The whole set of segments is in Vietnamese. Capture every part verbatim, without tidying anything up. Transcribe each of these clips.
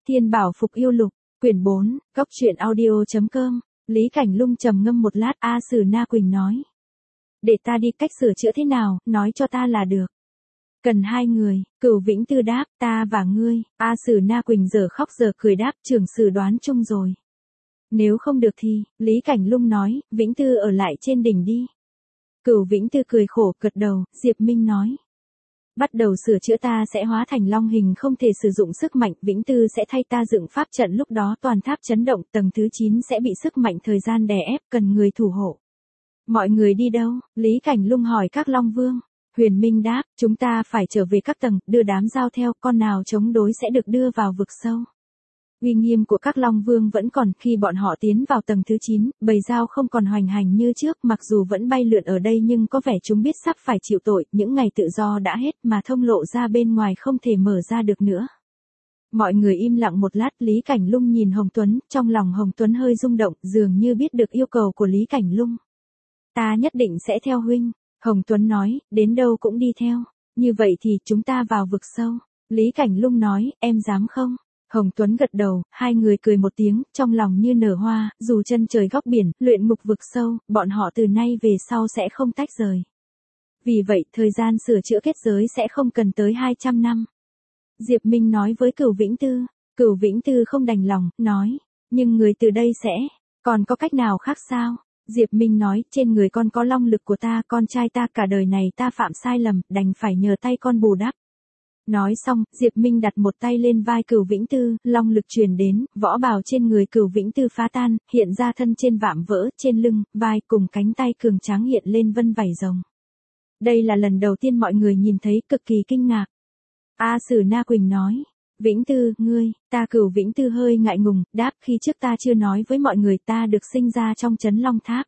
Thiên Bảo Phục Yêu Lục, quyển bốn, góc truyện audio.com, Lý Cảnh Lung trầm ngâm một lát, A Sử Na Quỳnh nói. Để ta đi, cách sửa chữa thế nào, nói cho ta là được. Cần hai người, Cửu Vĩnh Tư đáp, ta và ngươi. A Sử Na Quỳnh giờ khóc giờ cười đáp, trưởng sử đoán chung rồi. Nếu không được thì, Lý Cảnh Lung nói, Vĩnh Tư ở lại trên đỉnh đi. Cửu Vĩnh Tư cười khổ, gật đầu. Diệp Minh nói. Bắt đầu sửa chữa, ta sẽ hóa thành long hình, không thể sử dụng sức mạnh, Vĩnh Tư sẽ thay ta dựng pháp trận, lúc đó toàn tháp chấn động, tầng thứ chín sẽ bị sức mạnh thời gian đè ép, cần người thủ hộ. Mọi người đi đâu? Lý Cảnh Lung hỏi các long vương. Huyền Minh đáp, chúng ta phải trở về các tầng, đưa đám giao theo, con nào chống đối sẽ được đưa vào vực sâu. Uy nghiêm của các long vương vẫn còn, khi bọn họ tiến vào tầng thứ chín, bầy dao không còn hoành hành như trước, mặc dù vẫn bay lượn ở đây nhưng có vẻ chúng biết sắp phải chịu tội, những ngày tự do đã hết mà thông lộ ra bên ngoài không thể mở ra được nữa. Mọi người im lặng một lát, Lý Cảnh Lung nhìn Hồng Tuấn, trong lòng Hồng Tuấn hơi rung động, dường như biết được yêu cầu của Lý Cảnh Lung. Ta nhất định sẽ theo huynh, Hồng Tuấn nói, đến đâu cũng đi theo. Như vậy thì chúng ta vào vực sâu. Lý Cảnh Lung nói, em dám không? Hồng Tuấn gật đầu, hai người cười một tiếng, trong lòng như nở hoa, dù chân trời góc biển, luyện ngục vực sâu, bọn họ từ nay về sau sẽ không tách rời. Vì vậy, thời gian sửa chữa kết giới sẽ không cần tới hai trăm năm. Diệp Minh nói với Cửu Vĩnh Tư. Cửu Vĩnh Tư không đành lòng, nói, nhưng người từ đây sẽ, còn có cách nào khác sao? Diệp Minh nói, trên người con có long lực của ta, con trai ta cả đời này ta phạm sai lầm, đành phải nhờ tay con bù đắp. Nói xong, Diệp Minh đặt một tay lên vai Cửu Vĩnh Tư, long lực truyền đến, võ bào trên người Cửu Vĩnh Tư phá tan, hiện ra thân trên vạm vỡ, trên lưng, vai cùng cánh tay cường tráng hiện lên vân vảy rồng. Đây là lần đầu tiên mọi người nhìn thấy, cực kỳ kinh ngạc. A Sử Na Quỳnh nói, Vĩnh Tư, ngươi, ta Cửu Vĩnh Tư hơi ngại ngùng, đáp, khi trước ta chưa nói với mọi người, ta được sinh ra trong trấn Long Tháp.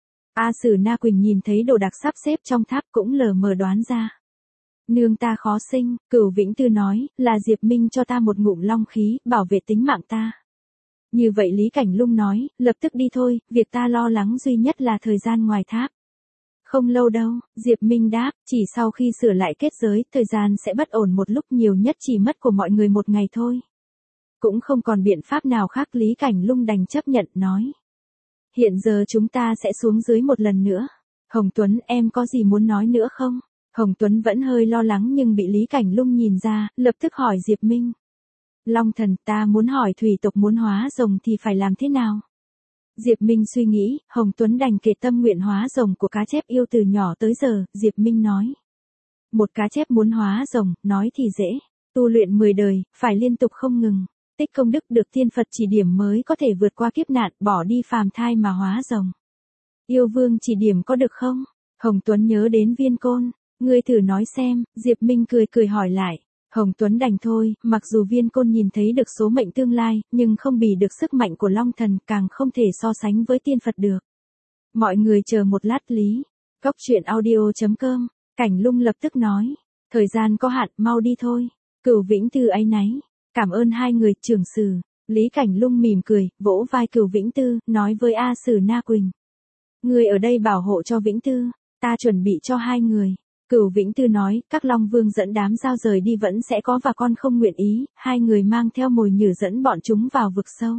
A Sử Na Quỳnh nhìn thấy đồ đạc sắp xếp trong tháp cũng lờ mờ đoán ra. Nương ta khó sinh, Cửu Vĩnh Tư nói, là Diệp Minh cho ta một ngụm long khí, bảo vệ tính mạng ta. Như vậy Lý Cảnh Lung nói, lập tức đi thôi, việc ta lo lắng duy nhất là thời gian ngoài tháp. Không lâu đâu, Diệp Minh đáp, chỉ sau khi sửa lại kết giới, thời gian sẽ bất ổn một lúc, nhiều nhất chỉ mất của mọi người một ngày thôi. Cũng không còn biện pháp nào khác, Lý Cảnh Lung đành chấp nhận, nói. Hiện giờ chúng ta sẽ xuống dưới một lần nữa. Hồng Tuấn, em có gì muốn nói nữa không? Hồng Tuấn vẫn hơi lo lắng nhưng bị Lý Cảnh Lung nhìn ra, lập tức hỏi Diệp Minh. Long thần, ta muốn hỏi thủy tộc muốn hóa rồng thì phải làm thế nào? Diệp Minh suy nghĩ, Hồng Tuấn đành kể tâm nguyện hóa rồng của cá chép yêu từ nhỏ tới giờ, Diệp Minh nói. Một cá chép muốn hóa rồng, nói thì dễ, tu luyện mười đời, phải liên tục không ngừng, tích công đức được thiên Phật chỉ điểm mới có thể vượt qua kiếp nạn, bỏ đi phàm thai mà hóa rồng. Yêu vương chỉ điểm có được không? Hồng Tuấn nhớ đến Viên Côn, ngươi thử nói xem, Diệp Minh cười cười hỏi lại. Hồng Tuấn đành thôi, mặc dù Viên Côn nhìn thấy được số mệnh tương lai, nhưng không bì được sức mạnh của Long Thần, càng không thể so sánh với tiên Phật được. Mọi người chờ một lát, Lý. Góc truyện audio.com, Cảnh Lung lập tức nói. Thời gian có hạn, mau đi thôi. Cửu Vĩnh Tư áy náy. Cảm ơn hai người, trưởng sử. Lý Cảnh Lung mỉm cười, vỗ vai Cửu Vĩnh Tư, nói với A Sử Na Quỳnh. Người ở đây bảo hộ cho Vĩnh Tư, ta chuẩn bị cho hai người. Cửu Vĩnh Tư nói, các long vương dẫn đám giao rời đi vẫn sẽ có và con không nguyện ý, hai người mang theo mồi nhử dẫn bọn chúng vào vực sâu.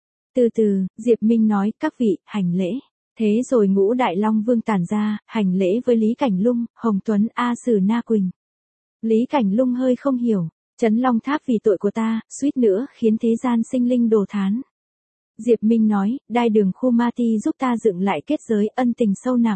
Từ từ, Diệp Minh nói, các vị, hành lễ. Thế rồi ngũ đại long vương tản ra, hành lễ với Lý Cảnh Lung, Hồng Tuấn, A Sử Na Quỳnh. Lý Cảnh Lung hơi không hiểu, trấn Long Tháp vì tội của ta, suýt nữa khiến thế gian sinh linh đồ thán. Diệp Minh nói, đai đường khu ma ti giúp ta dựng lại kết giới, ân tình sâu nặng.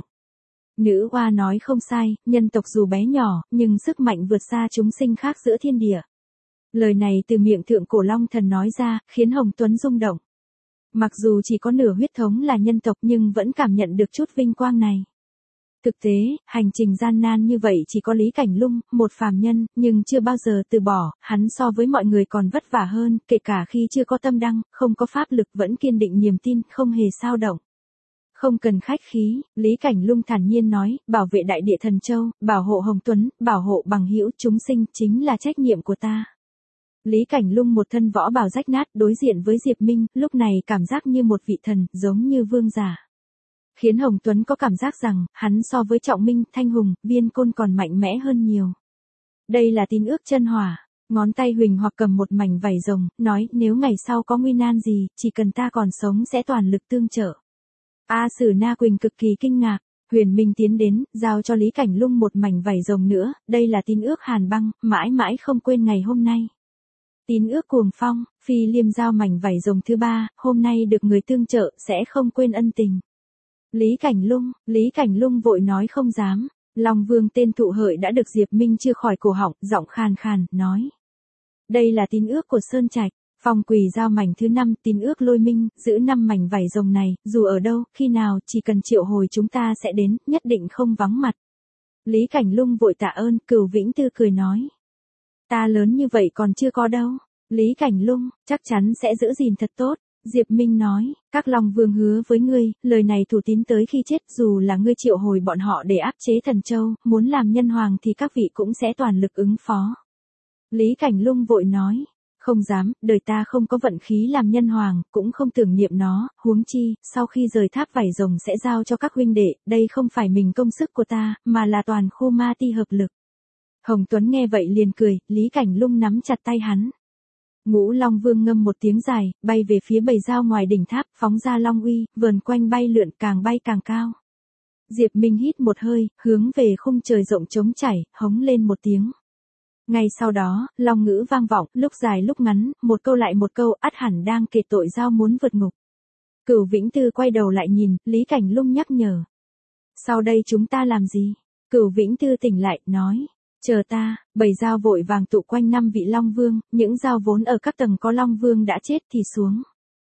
Nữ oa nói không sai, nhân tộc dù bé nhỏ, nhưng sức mạnh vượt xa chúng sinh khác giữa thiên địa. Lời này từ miệng thượng cổ Long Thần nói ra, khiến Hồng Tuấn rung động. Mặc dù chỉ có nửa huyết thống là nhân tộc nhưng vẫn cảm nhận được chút vinh quang này. Thực tế, hành trình gian nan như vậy chỉ có Lý Cảnh Lung, một phàm nhân, nhưng chưa bao giờ từ bỏ, hắn so với mọi người còn vất vả hơn, kể cả khi chưa có tâm đăng, không có pháp lực vẫn kiên định niềm tin, không hề xao động. Không cần khách khí, Lý Cảnh Lung thản nhiên nói, bảo vệ đại địa Thần Châu, bảo hộ Hồng Tuấn, bảo hộ bằng hữu chúng sinh chính là trách nhiệm của ta. Lý Cảnh Lung một thân võ bào rách nát đối diện với Diệp Minh, lúc này cảm giác như một vị thần, giống như vương giả. Khiến Hồng Tuấn có cảm giác rằng, hắn so với Trọng Minh, Thanh Hùng, Viên Côn còn mạnh mẽ hơn nhiều. Đây là tín ước chân hỏa. Ngón tay Huỳnh hoặc cầm một mảnh vải rồng, nói nếu ngày sau có nguy nan gì, chỉ cần ta còn sống sẽ toàn lực tương trợ. A Sử Na Quỳnh cực kỳ kinh ngạc, Huyền Minh tiến đến, giao cho Lý Cảnh Lung một mảnh vải rồng nữa, đây là tín ước hàn băng, mãi mãi không quên ngày hôm nay. Tín ước cuồng phong, Phi Liêm giao mảnh vải rồng thứ ba, hôm nay được người tương trợ, sẽ không quên ân tình. Lý Cảnh Lung, Lý Cảnh Lung vội nói không dám, Long Vương tên thụ hợi đã được Diệp Minh chưa khỏi cổ họng, giọng khàn khàn, nói. Đây là tín ước của Sơn Trạch, Phong Quỳ giao mảnh thứ năm, tín ước Lôi Minh, giữ năm mảnh vải rồng này, dù ở đâu, khi nào, chỉ cần triệu hồi chúng ta sẽ đến, nhất định không vắng mặt. Lý Cảnh Lung vội tạ ơn, Cửu Vĩnh Tư cười nói. Ta lớn như vậy còn chưa có đâu. Lý Cảnh Lung, chắc chắn sẽ giữ gìn thật tốt. Diệp Minh nói, các Long Vương hứa với ngươi, lời này thủ tín tới khi chết, dù là ngươi triệu hồi bọn họ để áp chế Thần Châu, muốn làm nhân hoàng thì các vị cũng sẽ toàn lực ứng phó. Lý Cảnh Lung vội nói, không dám, đời ta không có vận khí làm nhân hoàng, cũng không tưởng niệm nó, huống chi, sau khi rời tháp vải rồng sẽ giao cho các huynh đệ, đây không phải mình công sức của ta, mà là toàn khu ma ti hợp lực. Hồng Tuấn nghe vậy liền cười, Lý Cảnh Lung nắm chặt tay hắn. Ngũ Long Vương ngâm một tiếng dài, bay về phía bầy dao ngoài đỉnh tháp, phóng ra long uy, vờn quanh bay lượn, càng bay càng cao. Diệp Minh hít một hơi, hướng về khung trời rộng trống chảy, hống lên một tiếng. Ngay sau đó, long ngữ vang vọng, lúc dài lúc ngắn, một câu lại một câu, ắt hẳn đang kể tội dao muốn vượt ngục. Cửu Vĩnh Tư quay đầu lại nhìn, Lý Cảnh Lung nhắc nhở. Sau đây chúng ta làm gì? Cửu Vĩnh Tư tỉnh lại, nói. Chờ ta, bầy dao vội vàng tụ quanh năm vị Long Vương, những dao vốn ở các tầng có Long Vương đã chết thì xuống.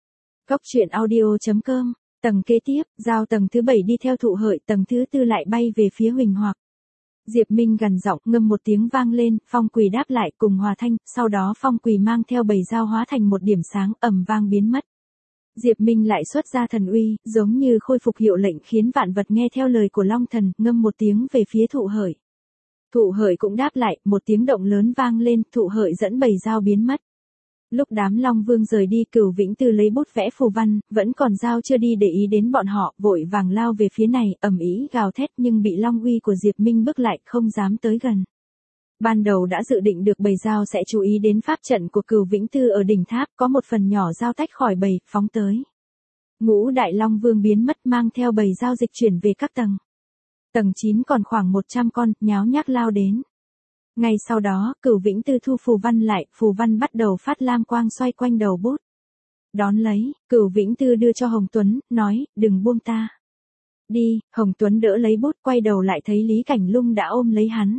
Cốc truyện audio chấm com, tầng kế tiếp, dao tầng thứ bảy đi theo thụ hợi, tầng thứ tư lại bay về phía Huỳnh Hoặc. Diệp Minh gằn giọng, ngâm một tiếng vang lên, Phong Quỳ đáp lại cùng hòa thanh, sau đó Phong Quỳ mang theo bầy dao hóa thành một điểm sáng, ầm vang biến mất. Diệp Minh lại xuất ra thần uy, giống như khôi phục hiệu lệnh khiến vạn vật nghe theo lời của Long Thần, ngâm một tiếng về phía thụ hợi. Thụ hợi cũng đáp lại, một tiếng động lớn vang lên, thụ hợi dẫn bầy dao biến mất. Lúc đám Long Vương rời đi, Cửu Vĩnh Tư lấy bút vẽ phù văn, vẫn còn dao chưa đi để ý đến bọn họ, vội vàng lao về phía này, ầm ĩ gào thét nhưng bị Long uy của Diệp Minh bức lại, không dám tới gần. Ban đầu đã dự định được bầy dao sẽ chú ý đến pháp trận của Cửu Vĩnh Tư ở đỉnh tháp, có một phần nhỏ dao tách khỏi bầy, phóng tới. Ngũ Đại Long Vương biến mất mang theo bầy dao dịch chuyển về các tầng. Tầng chín còn khoảng một trăm con, nháo nhác lao đến. Ngay sau đó, Cửu Vĩnh Tư thu phù văn lại, phù văn bắt đầu phát lam quang xoay quanh đầu bút. Đón lấy, Cửu Vĩnh Tư đưa cho Hồng Tuấn, nói, đừng buông ta. Đi, Hồng Tuấn đỡ lấy bút, quay đầu lại thấy Lý Cảnh Lung đã ôm lấy hắn.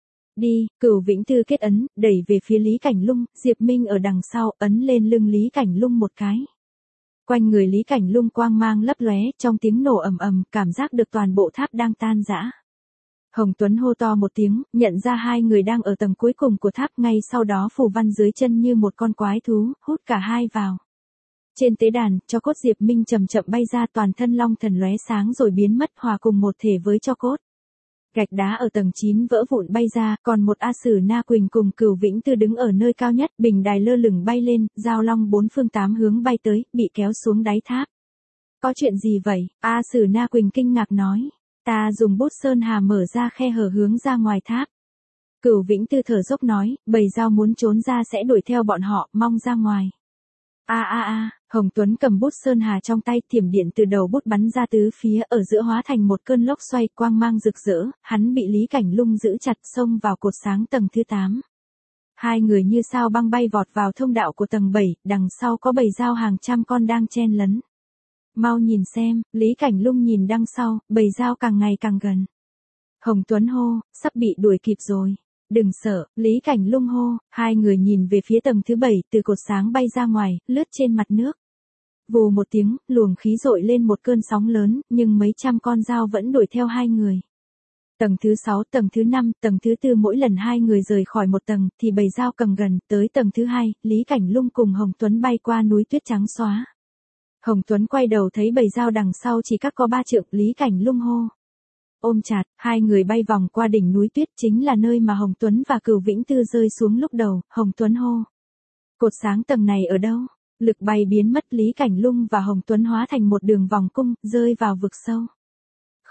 Đi, Cửu Vĩnh Tư kết ấn, đẩy về phía Lý Cảnh Lung, Diệp Minh ở đằng sau, ấn lên lưng Lý Cảnh Lung một cái. Quanh người Lý Cảnh Lung quang mang lấp lóe, trong tiếng nổ ầm ầm, cảm giác được toàn bộ tháp đang tan rã. Hồng Tuấn hô to một tiếng, nhận ra hai người đang ở tầng cuối cùng của tháp, ngay sau đó phù văn dưới chân như một con quái thú, hút cả hai vào. Trên tế đàn, cho cốt Diệp Minh chậm chậm bay ra, toàn thân Long Thần lóe sáng rồi biến mất, hòa cùng một thể với cho cốt. Gạch đá ở tầng chín vỡ vụn bay ra, còn một A Sử Na Quỳnh cùng Cửu Vĩnh Tư đứng ở nơi cao nhất, bình đài lơ lửng bay lên, giao long bốn phương tám hướng bay tới, bị kéo xuống đáy tháp. Có chuyện gì vậy? A Sử Na Quỳnh kinh ngạc nói. Ta dùng bút sơn hà mở ra khe hở hướng ra ngoài tháp. Cửu Vĩnh Tư thở dốc nói, bầy dao muốn trốn ra sẽ đuổi theo bọn họ, mong ra ngoài. A a a, Hồng Tuấn cầm bút sơn hà trong tay, thiểm điện từ đầu bút bắn ra tứ phía, ở giữa hóa thành một cơn lốc xoay, quang mang rực rỡ, hắn bị Lý Cảnh Lung giữ chặt, xông vào cột sáng tầng thứ tám. Hai người như sao băng bay vọt vào thông đạo của tầng bảy, đằng sau có bầy dao hàng trăm con đang chen lấn. Mau nhìn xem, Lý Cảnh Lung nhìn đằng sau, bầy dao càng ngày càng gần. Hồng Tuấn hô, sắp bị đuổi kịp rồi. Đừng sợ, Lý Cảnh Lung hô, hai người nhìn về phía tầng thứ bảy, từ cột sáng bay ra ngoài, lướt trên mặt nước. Vù một tiếng, luồng khí dội lên một cơn sóng lớn, nhưng mấy trăm con dao vẫn đuổi theo hai người. Tầng thứ sáu, tầng thứ năm, tầng thứ tư, mỗi lần hai người rời khỏi một tầng, thì bầy dao cầm gần, tới tầng thứ hai, Lý Cảnh Lung cùng Hồng Tuấn bay qua núi tuyết trắng xóa. Hồng Tuấn quay đầu thấy bầy dao đằng sau chỉ cách có ba trượng, Lý Cảnh Lung hô. Ôm chặt, hai người bay vòng qua đỉnh núi tuyết, chính là nơi mà Hồng Tuấn và Cửu Vĩnh Tư rơi xuống lúc đầu. Hồng Tuấn hô. Cột sáng tầng này ở đâu? Lực bay biến mất, Lý Cảnh Lung và Hồng Tuấn hóa thành một đường vòng cung, rơi vào vực sâu.